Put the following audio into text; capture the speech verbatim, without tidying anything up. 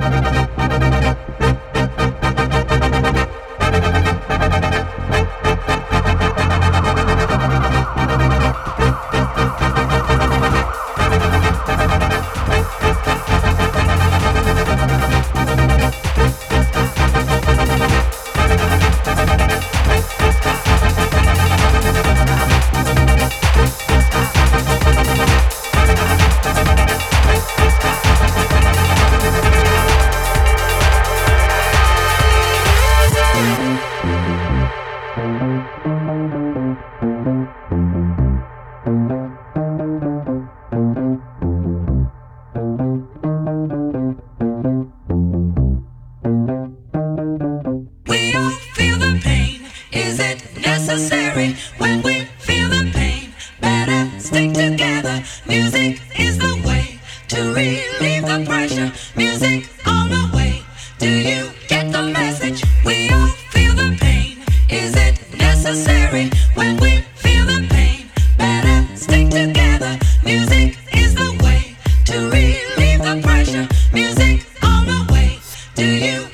necessary when we feel the pain. Better stick together. Music is the way to relieve the pressure. Music on the way. Do you get the message? We all feel the pain. Is it necessary when we feel the pain? Better stick together. Music is the way to relieve the pressure. Music on the way. Do you